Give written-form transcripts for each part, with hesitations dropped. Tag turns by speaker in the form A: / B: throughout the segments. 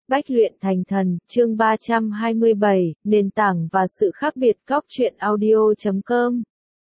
A: Bách luyện thành thần, chương 327, nền tảng và sự khác biệt. Góc truyện audio.com.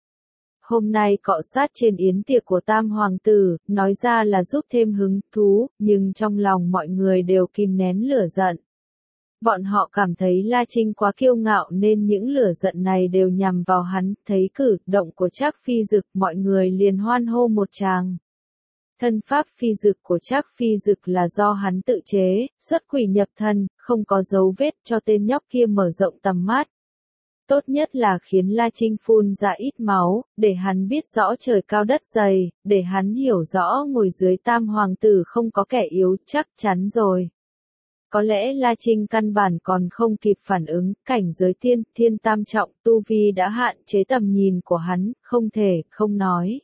A: Hôm nay cọ sát trên yến tiệc của Tam Hoàng tử, nói ra là giúp thêm hứng thú, nhưng trong lòng mọi người đều kìm nén lửa giận. Bọn họ cảm thấy La Trinh quá kiêu ngạo nên những lửa giận này đều nhằm vào hắn, thấy cử động của Trác Phi Dực mọi người liền hoan hô một tràng. Thân pháp phi dực của Trác Phi Dực là do hắn tự chế, xuất quỷ nhập thần, không có dấu vết cho tên nhóc kia mở rộng tầm mắt. Tốt nhất là khiến La Trinh phun ra ít máu, để hắn biết rõ trời cao đất dày, để hắn hiểu rõ ngồi dưới Tam Hoàng tử không có kẻ yếu, chắc chắn rồi. Có lẽ La Trinh căn bản còn không kịp phản ứng, cảnh giới thiên tam trọng tu vi đã hạn chế tầm nhìn của hắn, không thể không nói.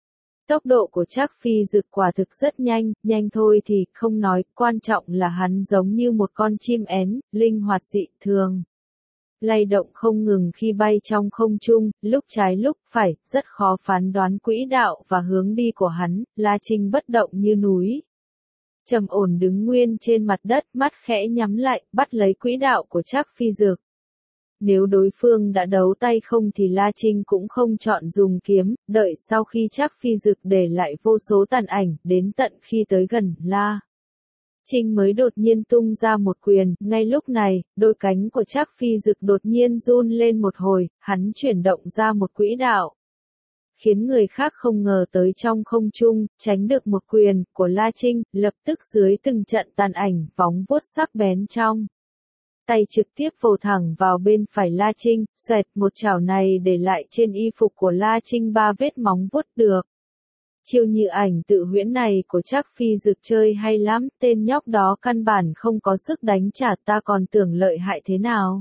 A: Tốc độ của Trác Phi Dực quả thực rất nhanh thôi thì không nói, quan trọng là hắn giống như một con chim én, linh hoạt dị thường. Lay động không ngừng khi bay trong không trung, lúc trái lúc phải, rất khó phán đoán quỹ đạo và hướng đi của hắn, La Trinh bất động như núi. Trầm ổn đứng nguyên trên mặt đất, mắt khẽ nhắm lại, bắt lấy quỹ đạo của Trác Phi Dực. Nếu đối phương đã đấu tay không thì La Trinh cũng không chọn dùng kiếm, đợi sau khi Trác Phi Dực để lại vô số tàn ảnh, đến tận khi tới gần La Trinh mới đột nhiên tung ra một quyền, ngay lúc này, đôi cánh của Trác Phi Dực đột nhiên run lên một hồi, hắn chuyển động ra một quỹ đạo. Khiến người khác không ngờ tới trong không trung, tránh được một quyền của La Trinh, lập tức dưới từng trận tàn ảnh, phóng vuốt sắc bén trong tay trực tiếp vồ thẳng vào bên phải La Trinh, xoẹt một chảo này để lại trên y phục của La Trinh 3 vết móng vuốt được. Chiêu như ảnh tự huyễn này của Trác Phi Dực chơi hay lắm, tên nhóc đó căn bản không có sức đánh trả, ta còn tưởng lợi hại thế nào.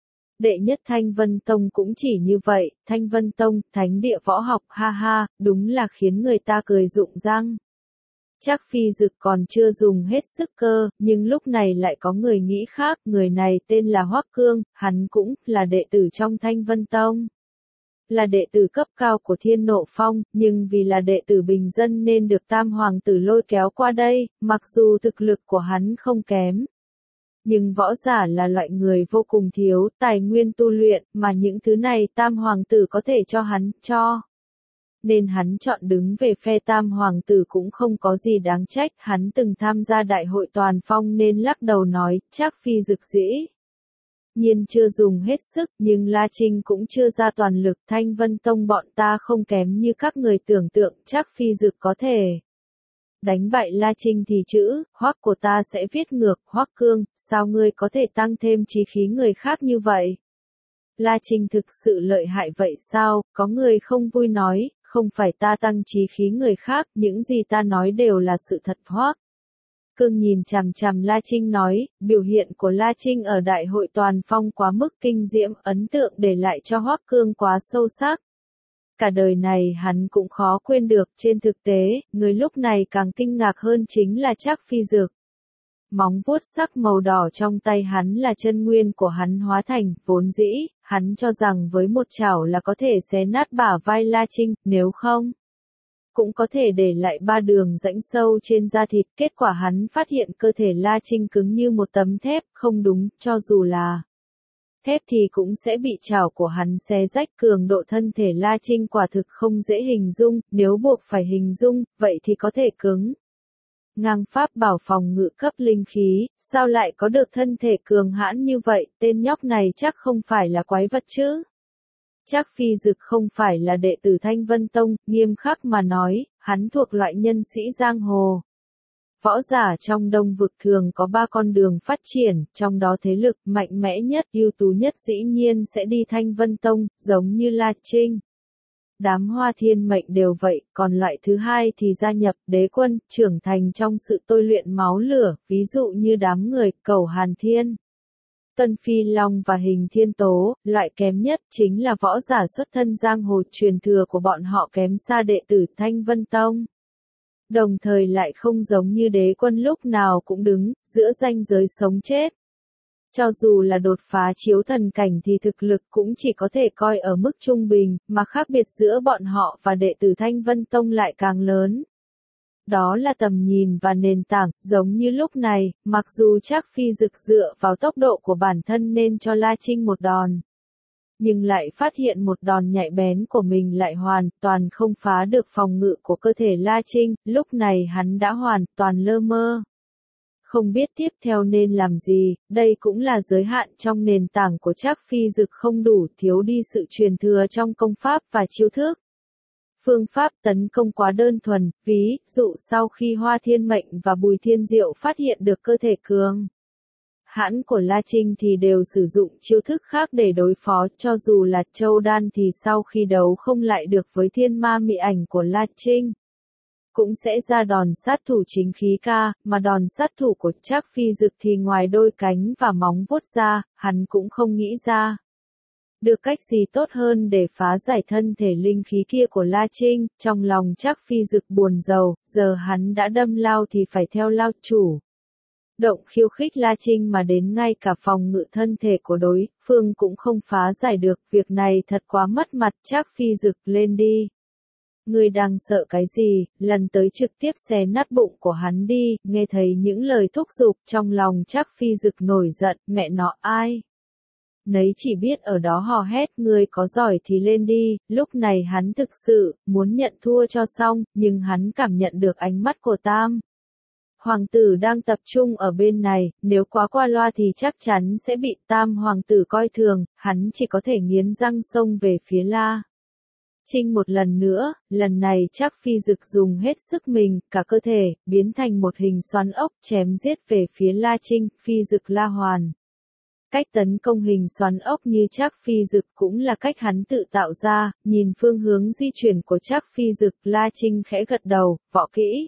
A: Đệ nhất Thanh Vân Tông cũng chỉ như vậy, Thanh Vân Tông, thánh địa võ học, ha ha, đúng là khiến người ta cười rụng răng. Trác Phi Dực còn chưa dùng hết sức cơ, nhưng lúc này lại có người nghĩ khác, người này tên là Hoắc Cương, hắn cũng là đệ tử trong Thanh Vân Tông. Là đệ tử cấp cao của Thiên Nộ Phong, nhưng vì là đệ tử bình dân nên được Tam Hoàng tử lôi kéo qua đây, mặc dù thực lực của hắn không kém. Nhưng võ giả là loại người vô cùng thiếu tài nguyên tu luyện, mà những thứ này Tam Hoàng tử có thể cho hắn, nên hắn chọn đứng về phe Tam Hoàng tử cũng không có gì đáng trách, hắn từng tham gia đại hội toàn phong nên lắc đầu nói, Trác Phi Dực dĩ nhiên chưa dùng hết sức, nhưng La Trinh cũng chưa ra toàn lực, Thanh Vân Tông bọn ta không kém như các người tưởng tượng, Trác Phi Dực có thể đánh bại La Trinh thì chữ Hoắc của ta sẽ viết ngược, Hoắc Cương, sao ngươi có thể tăng thêm chí khí người khác như vậy? La Trinh thực sự lợi hại vậy sao? Có người không vui nói, không phải ta tăng chí khí người khác, những gì ta nói đều là sự thật. Hoắc Cương nhìn chằm chằm La Trinh nói, biểu hiện của La Trinh ở đại hội toàn phong quá mức kinh diễm, ấn tượng để lại cho Hoắc Cương quá sâu sắc. Cả đời này hắn cũng khó quên được, trên thực tế, người lúc này càng kinh ngạc hơn chính là Trác Phi Dực. Móng vuốt sắc màu đỏ trong tay hắn là chân nguyên của hắn hóa thành, vốn dĩ, hắn cho rằng với một chảo là có thể xé nát bả vai La Trinh, nếu không, cũng có thể để lại 3 đường rãnh sâu trên da thịt, kết quả hắn phát hiện cơ thể La Trinh cứng như một tấm thép, không đúng, cho dù là thép thì cũng sẽ bị chảo của hắn xé rách, cường độ thân thể La Trinh quả thực không dễ hình dung, nếu buộc phải hình dung, vậy thì có thể cứng. Ngang pháp bảo phòng ngự cấp linh khí, sao lại có được thân thể cường hãn như vậy, tên nhóc này chắc không phải là quái vật chứ. Trác Phi Dực không phải là đệ tử Thanh Vân Tông, nghiêm khắc mà nói, hắn thuộc loại nhân sĩ giang hồ. Võ giả trong Đông vực thường có 3 con đường phát triển, trong đó thế lực mạnh mẽ nhất, ưu tú nhất dĩ nhiên sẽ đi Thanh Vân Tông, giống như La Trinh. Đám Hoa Thiên Mệnh đều vậy, còn loại thứ hai thì gia nhập đế quân, trưởng thành trong sự tôi luyện máu lửa, ví dụ như đám người Cẩu Hàn Thiên, Tuân Phi Long và Hình Thiên Tố, loại kém nhất chính là võ giả xuất thân giang hồ, truyền thừa của bọn họ kém xa đệ tử Thanh Vân Tông. Đồng thời lại không giống như đế quân lúc nào cũng đứng giữa ranh giới sống chết. Cho dù là đột phá chiếu thần cảnh thì thực lực cũng chỉ có thể coi ở mức trung bình, mà khác biệt giữa bọn họ và đệ tử Thanh Vân Tông lại càng lớn. đó là tầm nhìn và nền tảng, giống như lúc này, mặc dù Trác Phi Dực dựa vào tốc độ của bản thân nên cho La Trinh một đòn. Nhưng lại phát hiện một đòn nhạy bén của mình lại hoàn toàn không phá được phòng ngự của cơ thể La Trinh, lúc này hắn đã hoàn toàn lơ mơ. Không biết tiếp theo nên làm gì, đây cũng là giới hạn trong nền tảng của Trác Phi Dực không đủ, thiếu đi sự truyền thừa trong công pháp và chiêu thức. Phương pháp tấn công quá đơn thuần, ví dụ sau khi Hoa Thiên Mệnh và Bùi Thiên Diệu phát hiện được cơ thể cường hãn của La Trinh thì đều sử dụng chiêu thức khác để đối phó, cho dù là Châu Đan thì sau khi đấu không lại được với thiên ma mị ảnh của La Trinh, cũng sẽ ra đòn sát thủ chính khí ca, mà đòn sát thủ của Trác Phi Dực thì ngoài đôi cánh và móng vuốt ra, hắn cũng không nghĩ ra được cách gì tốt hơn để phá giải thân thể linh khí kia của La Trinh. Trong lòng Trác Phi Dực buồn rầu, giờ hắn đã đâm lao thì phải theo lao chủ động khiêu khích La Trinh mà đến ngay cả phòng ngự thân thể của đối phương cũng không phá giải được, việc này thật quá mất mặt. Trác Phi Dực lên đi. Ngươi đang sợ cái gì, lần tới trực tiếp xé nát bụng của hắn đi. Nghe thấy những lời thúc giục, trong lòng Trác Phi Dực nổi giận, mẹ nó ai nấy chỉ biết ở đó hò hét, ngươi có giỏi thì lên đi. Lúc này hắn thực sự muốn nhận thua cho xong, nhưng hắn cảm nhận được ánh mắt của Tam Hoàng tử đang tập trung ở bên này, nếu quá qua loa thì chắc chắn sẽ bị Tam Hoàng tử coi thường, hắn chỉ có thể nghiến răng xông về phía La Trinh một lần nữa. Lần này Trác Phi Dực dùng hết sức mình, cả cơ thể biến thành một hình xoắn ốc, chém giết về phía La Trinh. Phi Dực La Hoàn. Cách tấn công hình xoắn ốc như Trác Phi Dực cũng là cách hắn tự tạo ra. Nhìn phương hướng di chuyển của Trác Phi Dực, La Trinh khẽ gật đầu. Võ kỹ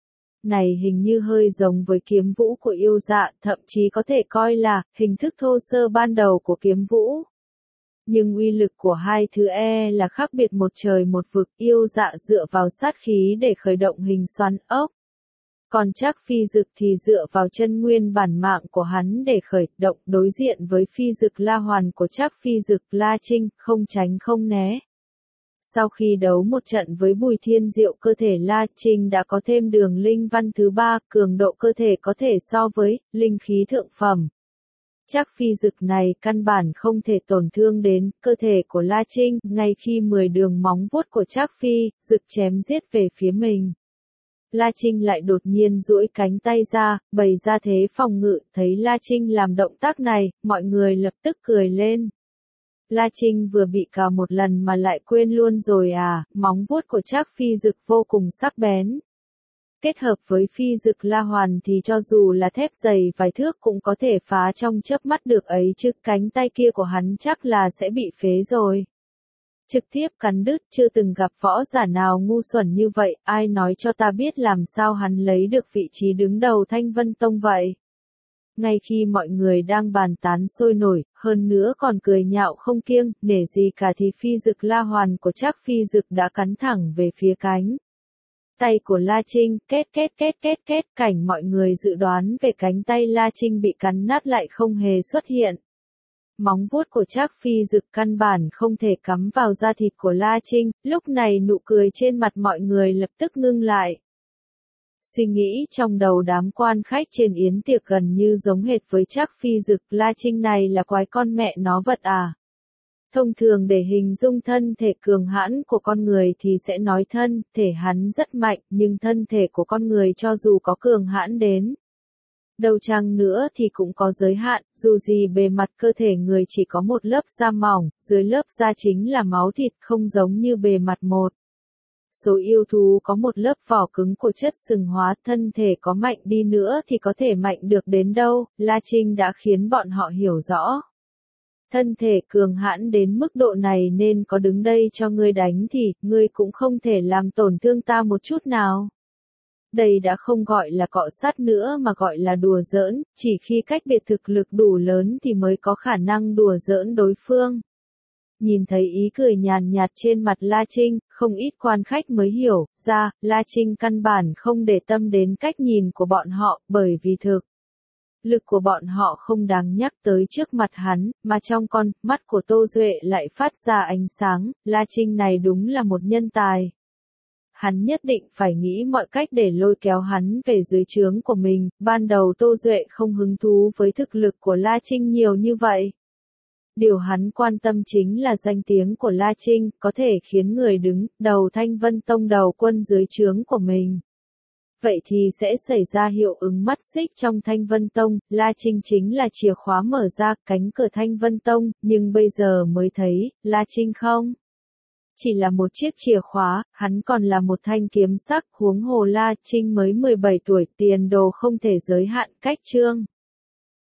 A: này hình như hơi giống với kiếm vũ của yêu dạ, thậm chí có thể coi là hình thức thô sơ ban đầu của kiếm vũ. Nhưng uy lực của hai thứ là khác biệt một trời một vực. Yêu dạ dựa vào sát khí để khởi động hình xoắn ốc, còn Trác Phi Dực thì dựa vào chân nguyên bản mạng của hắn để khởi động. Đối diện với Phi Dực La Hoàn của Trác Phi Dực, La Trinh không tránh không né. Sau khi đấu một trận với Bùi Thiên Diệu, cơ thể La Trinh đã có thêm đường linh văn thứ 3, cường độ cơ thể có thể so với linh khí thượng phẩm. Trác Phi Dực này căn bản không thể tổn thương đến cơ thể của La Trinh, ngay khi 10 đường móng vuốt của Trác Phi Dực chém giết về phía mình. La Trinh lại đột nhiên duỗi cánh tay ra, bày ra thế phòng ngự. Thấy La Trinh làm động tác này, mọi người lập tức cười lên. La Trinh vừa bị cào một lần mà lại quên luôn rồi à? Móng vuốt của Trác Phi Dực vô cùng sắc bén. Kết hợp với Phi Dực La Hoàn thì cho dù là thép dày vài thước cũng có thể phá trong chớp mắt được ấy chứ. Cánh tay kia của hắn chắc là sẽ bị phế rồi. Trực tiếp cắn đứt, chưa từng gặp võ giả nào ngu xuẩn như vậy. Ai nói cho ta biết làm sao hắn lấy được vị trí đứng đầu Thanh Vân Tông vậy? Ngay khi mọi người đang bàn tán sôi nổi, hơn nữa còn cười nhạo không kiêng nể gì cả thì Phi Dực La Hoàn của Trác Phi Dực đã cắn thẳng về phía cánh tay của La Trinh. Két két két két két, cảnh mọi người dự đoán về cánh tay La Trinh bị cắn nát lại không hề xuất hiện. Móng vuốt của Trác Phi Dực căn bản không thể cắm vào da thịt của La Trinh. Lúc này nụ cười trên mặt mọi người lập tức ngưng lại. Suy nghĩ trong đầu đám quan khách trên yến tiệc gần như giống hệt với Trác Phi Dực. La Trinh này là quái con mẹ nó vật à? Thông thường để hình dung thân thể cường hãn của con người thì sẽ nói thân thể hắn rất mạnh, nhưng thân thể của con người cho dù có cường hãn đến đâu chăng nữa thì cũng có giới hạn. Dù gì bề mặt cơ thể người chỉ có một lớp da mỏng, dưới lớp da chính là máu thịt, không giống như bề mặt một số yêu thú có một lớp vỏ cứng của chất sừng hóa. Thân thể có mạnh đi nữa thì có thể mạnh được đến đâu? La Trinh đã khiến bọn họ hiểu rõ. Thân thể cường hãn đến mức độ này nên có đứng đây cho ngươi đánh thì, ngươi cũng không thể làm tổn thương ta một chút nào. Đây đã không gọi là cọ sát nữa mà gọi là đùa giỡn, chỉ khi cách biệt thực lực đủ lớn thì mới có khả năng đùa giỡn đối phương. Nhìn thấy ý cười nhàn nhạt trên mặt La Trinh, không ít quan khách mới hiểu ra, La Trinh căn bản không để tâm đến cách nhìn của bọn họ, bởi vì thực lực của bọn họ không đáng nhắc tới trước mặt hắn, mà trong con mắt của Tô Duệ lại phát ra ánh sáng. La Trinh này đúng là một nhân tài. hắn nhất định phải nghĩ mọi cách để lôi kéo hắn về dưới trướng của mình. Ban đầu Tô Duệ không hứng thú với thực lực của La Trinh nhiều như vậy. Điều hắn quan tâm chính là danh tiếng của La Trinh, có thể khiến người đứng đầu Thanh Vân Tông đầu quân dưới trướng của mình. Vậy thì sẽ xảy ra hiệu ứng mắt xích trong Thanh Vân Tông. La Trinh chính là chìa khóa mở ra cánh cửa Thanh Vân Tông, nhưng bây giờ mới thấy, La Trinh không chỉ là một chiếc chìa khóa, hắn còn là một thanh kiếm sắc. Huống hồ La Trinh mới 17 tuổi, tiền đồ không thể giới hạn cách chương.